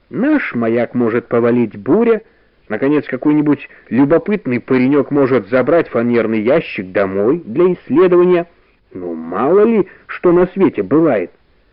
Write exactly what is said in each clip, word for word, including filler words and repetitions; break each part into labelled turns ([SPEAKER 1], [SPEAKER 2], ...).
[SPEAKER 1] Наш маяк может повалить буря, наконец, какой-нибудь любопытный паренек может забрать фанерный ящик домой для исследования. Ну, мало ли, что на свете бывает.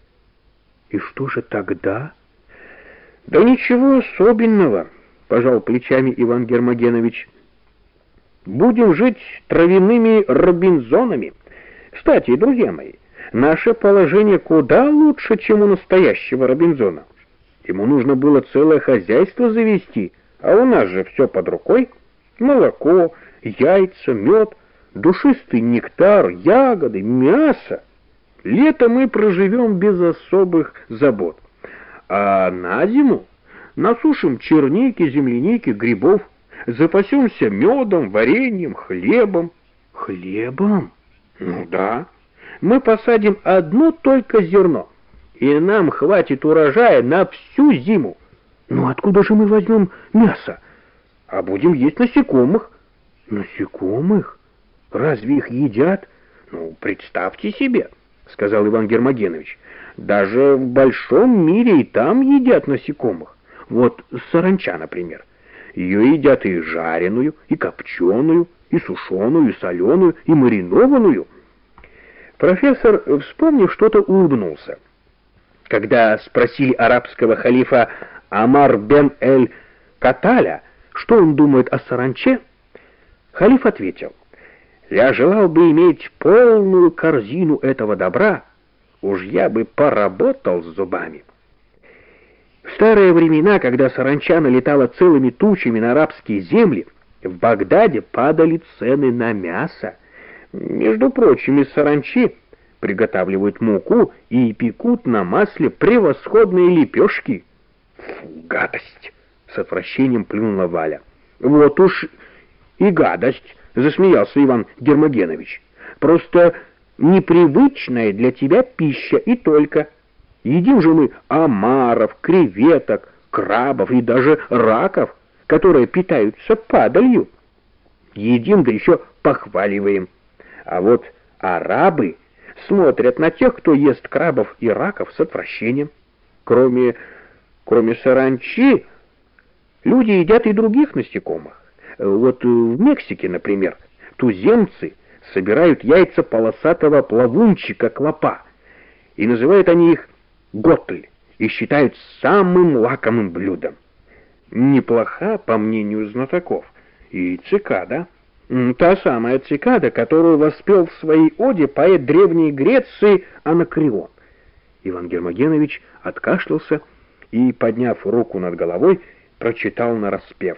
[SPEAKER 1] И что же тогда? Да ничего особенного, пожал плечами Иван Гермогенович. Будем жить травяными робинзонами. Кстати, друзья мои, наше положение куда лучше, чем у настоящего Робинзона. Ему нужно было целое хозяйство завести, а у нас же все под рукой. Молоко, яйца, мед, душистый нектар, ягоды, мясо. Лето мы проживем без особых забот. А на зиму насушим черники, земляники, грибов, запасемся медом, вареньем, хлебом. Хлебом? Ну да. Мы посадим одно только зерно, и нам хватит урожая на всю зиму. Ну откуда же мы возьмем мясо? А будем есть насекомых. Насекомых? Разве их едят? Ну, представьте себе, сказал Иван Гермогенович. Даже в большом мире и там едят насекомых. Вот саранча, например. Ее едят и жареную, и копченую, и сушеную, и соленую, и маринованную. Профессор, вспомнив что-то, улыбнулся. Когда спросили арабского халифа Амар бен эль-Каталя, что он думает о саранче, халиф ответил: «Я желал бы иметь полную корзину этого добра, уж я бы поработал с зубами». В старые времена, когда саранча налетала целыми тучами на арабские земли, в Багдаде падали цены на мясо. Между прочим, из саранчи приготавливают муку и пекут на масле превосходные лепешки. Фу, гадость! С отвращением плюнула Валя. Вот уж и гадость, засмеялся Иван Гермогенович. Просто непривычная для тебя пища и только. Едим же мы омаров, креветок, крабов и даже раков, которые питаются падалью. Едим, да еще похваливаем. А вот арабы смотрят на тех, кто ест крабов и раков, с отвращением. Кроме, кроме саранчи, люди едят и других насекомых. Вот в Мексике, например, туземцы собирают яйца полосатого плавунчика клопа, и называют они их готль, и считают самым лакомым блюдом. Неплоха, по мнению знатоков, и цикада. Та самая цикада, которую воспел в своей оде поэт Древней Греции Анакреон. Иван Гермогенович откашлялся и, подняв руку над головой, прочитал нараспев: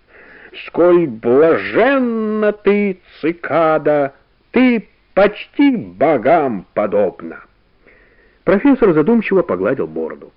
[SPEAKER 1] «Сколь блаженна ты, цикада, ты почти богам подобна». Профессор задумчиво погладил бороду.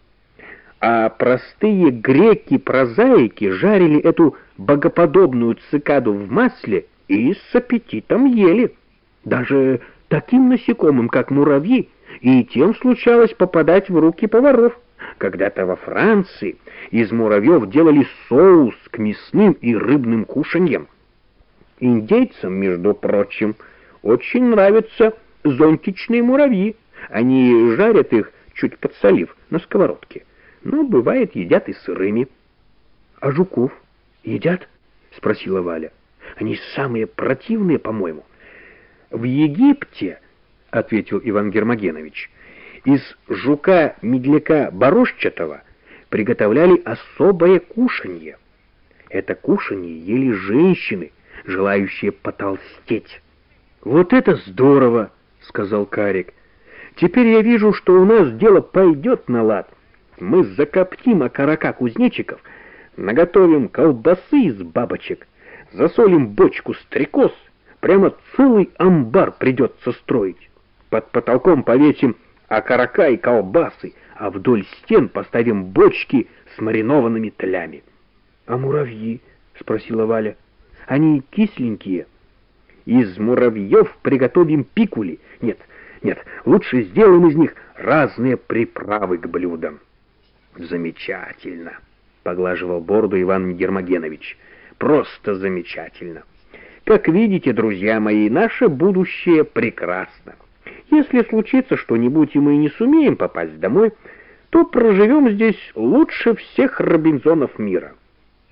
[SPEAKER 1] А простые греки-прозаики жарили эту богоподобную цикаду в масле и с аппетитом ели. Даже таким насекомым, как муравьи, и тем случалось попадать в руки поваров. Когда-то во Франции из муравьев делали соус к мясным и рыбным кушаньям. Индейцам, между прочим, очень нравятся зонтичные муравьи. Они жарят их, чуть подсолив, на сковородке. Но, бывает, едят и сырыми. — А жуков едят? — спросила Валя. — Они самые противные, по-моему. — В Египте, — ответил Иван Гермогенович, — из жука-медляка борозчатого приготовляли особое кушанье. Это кушанье ели женщины, желающие потолстеть. — Вот это здорово! — сказал Карик. — Теперь я вижу, что у нас дело пойдет на лад. Мы закоптим окорока кузнечиков, наготовим колбасы из бабочек, засолим бочку стрекоз, прямо целый амбар придется строить. Под потолком повесим окорока и колбасы, а вдоль стен поставим бочки с маринованными тлями. — А муравьи? — спросила Валя. — Они кисленькие. Из муравьев приготовим пикули. Нет, нет, лучше сделаем из них разные приправы к блюдам. Замечательно, поглаживал бороду Иван Гермогенович. Просто замечательно. Как видите, друзья мои, наше будущее прекрасно. Если случится что-нибудь, и мы не сумеем попасть домой, то проживем здесь лучше всех Робинзонов мира.